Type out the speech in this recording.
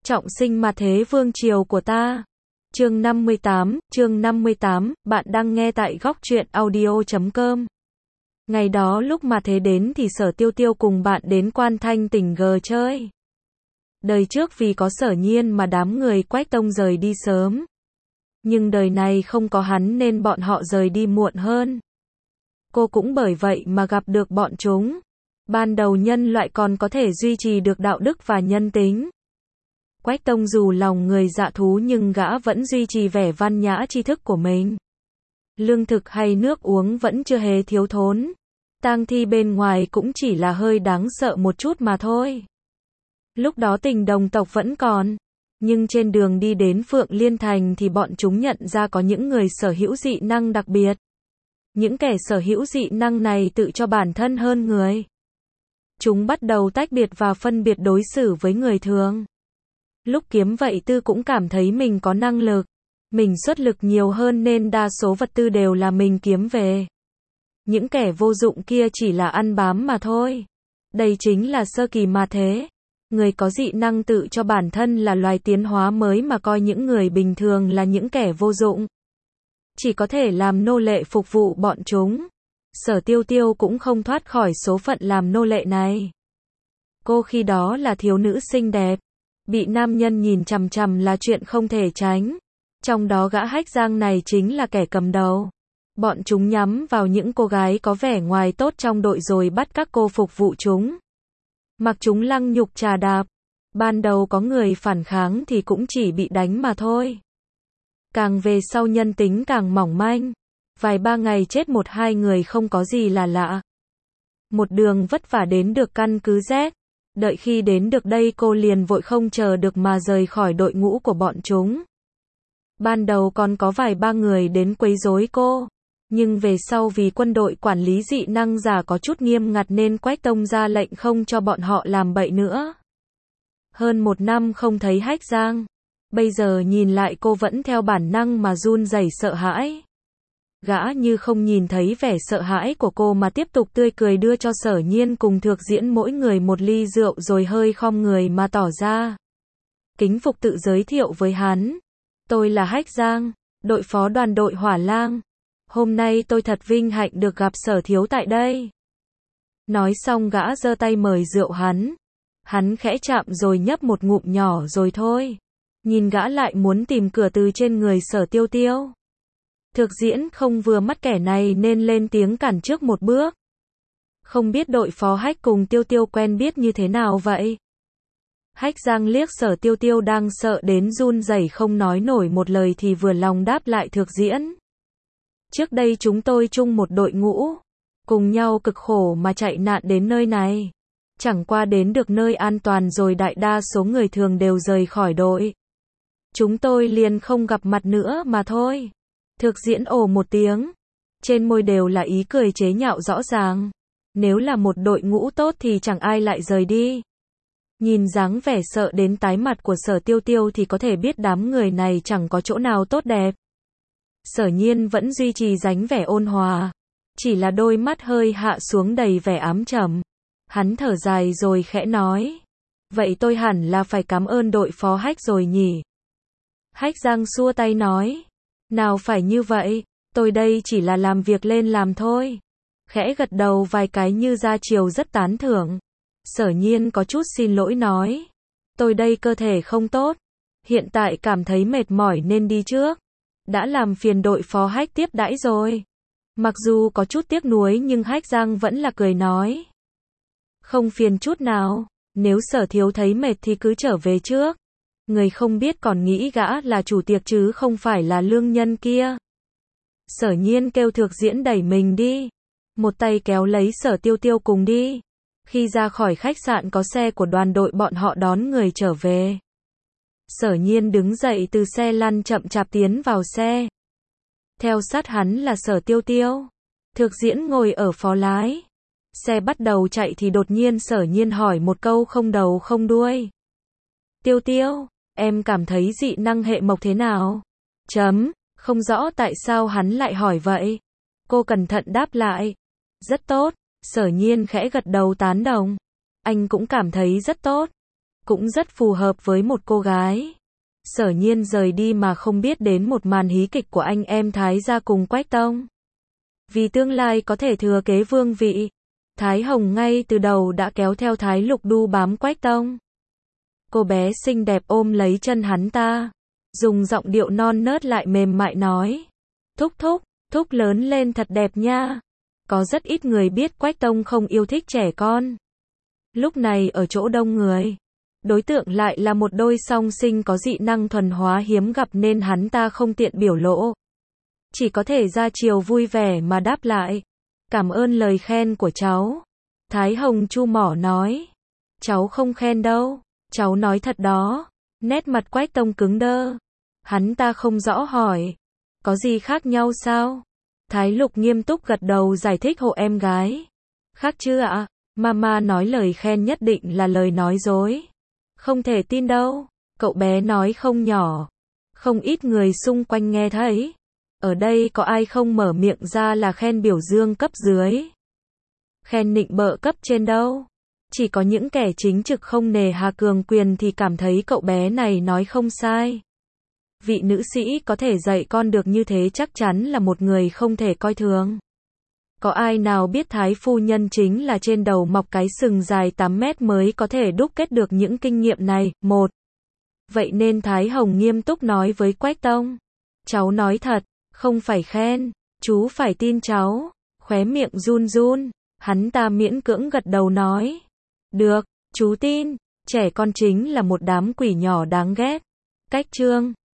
trọng sinh mà thế vương triều của ta. Chương 58, bạn đang nghe tại góc truyện audio.com. Ngày đó lúc mà thế đến thì Sở Tiêu Tiêu cùng bạn đến Quan Thanh tỉnh G chơi. Đời trước vì có Sở Nhiên mà đám người Quách Tông rời đi sớm. Nhưng đời này không có hắn nên bọn họ rời đi muộn hơn. Cô cũng bởi vậy mà gặp được bọn chúng. Ban đầu nhân loại còn có thể duy trì được đạo đức và nhân tính. Quách Tông dù lòng người dạ thú nhưng gã vẫn duy trì vẻ văn nhã tri thức của mình. Lương thực hay nước uống vẫn chưa hề thiếu thốn. Tang thi bên ngoài cũng chỉ là hơi đáng sợ một chút mà thôi. Lúc đó tình đồng tộc vẫn còn. Nhưng trên đường đi đến Phượng Liên Thành thì bọn chúng nhận ra có những người sở hữu dị năng đặc biệt. Những kẻ sở hữu dị năng này tự cho bản thân hơn người. Chúng bắt đầu tách biệt và phân biệt đối xử với người thường. Lúc kiếm vậy tư cũng cảm thấy mình có năng lực. Mình xuất lực nhiều hơn nên đa số vật tư đều là mình kiếm về. Những kẻ vô dụng kia chỉ là ăn bám mà thôi. Đây chính là sơ kỳ mà thế. Người có dị năng tự cho bản thân là loài tiến hóa mới mà coi những người bình thường là những kẻ vô dụng. Chỉ có thể làm nô lệ phục vụ bọn chúng. Sở Tiêu Tiêu cũng không thoát khỏi số phận làm nô lệ này. Cô khi đó là thiếu nữ xinh đẹp. Bị nam nhân nhìn chằm chằm là chuyện không thể tránh. Trong đó gã Hách Giang này chính là kẻ cầm đầu. Bọn chúng nhắm vào những cô gái có vẻ ngoài tốt trong đội rồi bắt các cô phục vụ chúng. Mặc chúng lăng nhục trà đạp. Ban đầu có người phản kháng thì cũng chỉ bị đánh mà thôi. Càng về sau nhân tính càng mỏng manh. Vài ba ngày chết một hai người không có gì là lạ. Một đường vất vả đến được căn cứ Z. Đợi khi đến được đây cô liền vội không chờ được mà rời khỏi đội ngũ của bọn chúng. Ban đầu còn có vài ba người đến quấy rối cô. Nhưng về sau vì quân đội quản lý dị năng giả có chút nghiêm ngặt nên Quách Tông ra lệnh không cho bọn họ làm bậy nữa. Hơn một năm không thấy Hách Giang. Bây giờ nhìn lại cô vẫn theo bản năng mà run rẩy sợ hãi. Gã như không nhìn thấy vẻ sợ hãi của cô mà tiếp tục tươi cười đưa cho Sở Nhiên cùng Thược Diễn mỗi người một ly rượu rồi hơi khom người mà tỏ ra. Kính phục tự giới thiệu với hắn. Tôi là Hách Giang, đội phó đoàn đội Hỏa Lang. Hôm nay tôi thật vinh hạnh được gặp Sở thiếu tại đây. Nói xong gã giơ tay mời rượu hắn. Hắn khẽ chạm rồi nhấp một ngụm nhỏ rồi thôi. Nhìn gã lại muốn tìm cửa từ trên người Sở Tiêu Tiêu. Thược Diễn không vừa mắt kẻ này nên lên tiếng cản trước một bước. Không biết đội phó Hách cùng Tiêu Tiêu quen biết như thế nào vậy? Hách Giang liếc Sở Tiêu Tiêu đang sợ đến run rẩy không nói nổi một lời thì vừa lòng đáp lại Thược Diễn. Trước đây chúng tôi chung một đội ngũ. Cùng nhau cực khổ mà chạy nạn đến nơi này. Chẳng qua đến được nơi an toàn rồi đại đa số người thường đều rời khỏi đội. Chúng tôi liền không gặp mặt nữa mà thôi. Thược Diễn ồ một tiếng. Trên môi đều là ý cười chế nhạo rõ ràng. Nếu là một đội ngũ tốt thì chẳng ai lại rời đi. Nhìn dáng vẻ sợ đến tái mặt của Sở Tiêu Tiêu thì có thể biết đám người này chẳng có chỗ nào tốt đẹp. Sở Nhiên vẫn duy trì dáng vẻ ôn hòa. Chỉ là đôi mắt hơi hạ xuống đầy vẻ ám trầm. Hắn thở dài rồi khẽ nói. Vậy tôi hẳn là phải cảm ơn đội phó Hách rồi nhỉ? Hách Giang xua tay nói. Nào phải như vậy, tôi đây chỉ là làm việc lên làm thôi. Khẽ gật đầu vài cái như ra chiều rất tán thưởng. Sở Nhiên có chút xin lỗi nói. Tôi đây cơ thể không tốt. Hiện tại cảm thấy mệt mỏi nên đi trước. Đã làm phiền đội phó Hách tiếp đãi rồi. Mặc dù có chút tiếc nuối nhưng Hách Giang vẫn là cười nói. Không phiền chút nào. Nếu Sở thiếu thấy mệt thì cứ trở về trước. Người không biết còn nghĩ gã là chủ tiệc chứ không phải là lương nhân kia. Sở Nhiên kêu Thược Diễn đẩy mình đi. Một tay kéo lấy Sở Tiêu Tiêu cùng đi. Khi ra khỏi khách sạn có xe của đoàn đội bọn họ đón người trở về. Sở Nhiên đứng dậy từ xe lăn chậm chạp tiến vào xe. Theo sát hắn là Sở Tiêu Tiêu. Thược Diễn ngồi ở phó lái. Xe bắt đầu chạy thì đột nhiên Sở Nhiên hỏi một câu không đầu không đuôi. Tiêu Tiêu, em cảm thấy dị năng hệ mộc thế nào? Không rõ tại sao hắn lại hỏi vậy. Cô cẩn thận đáp lại. Rất tốt. Sở Nhiên khẽ gật đầu tán đồng. Anh cũng cảm thấy rất tốt. cũng rất phù hợp với một cô gái. Sở Nhiên rời đi mà không biết đến một màn hí kịch của anh em Thái gia cùng Quách Tông. Vì tương lai có thể thừa kế vương vị, Thái Hồng ngay từ đầu đã kéo theo Thái Lục đu bám Quách Tông. Cô bé xinh đẹp ôm lấy chân hắn ta, dùng giọng điệu non nớt lại mềm mại nói. Thúc thúc, thúc lớn lên thật đẹp nha. Có rất ít người biết Quách Tông không yêu thích trẻ con. Lúc này ở chỗ đông người, đối tượng lại là một đôi song sinh có dị năng thuần hóa hiếm gặp nên hắn ta không tiện biểu lộ. Chỉ có thể ra chiều vui vẻ mà đáp lại. Cảm ơn lời khen của cháu. Thái Hồng chu mỏ nói. Cháu không khen đâu, cháu nói thật đó. Nét mặt Quách Tông cứng đơ. Hắn ta không rõ hỏi. Có gì khác nhau sao? Thái Lục nghiêm túc gật đầu giải thích hộ em gái. Khác chứ ạ? Mama nói lời khen nhất định là lời nói dối. Không thể tin đâu. Cậu bé nói không nhỏ. Không ít người xung quanh nghe thấy. Ở đây có ai không mở miệng ra là khen biểu dương cấp dưới. Khen nịnh bợ cấp trên đâu. Chỉ có những kẻ chính trực không nề hà cường quyền thì cảm thấy cậu bé này nói không sai. Vị nữ sĩ có thể dạy con được như thế chắc chắn là một người không thể coi thường. Có ai nào biết Thái phu nhân chính là trên đầu mọc cái sừng dài 8 mét mới có thể đúc kết được những kinh nghiệm này. Một. Vậy nên Thái Hồng nghiêm túc nói với Quách Tông. Cháu nói thật, không phải khen, chú phải tin cháu. Khóe miệng run run, hắn ta miễn cưỡng gật đầu nói. Được, chú tin, trẻ con chính là một đám quỷ nhỏ đáng ghét. Cách chương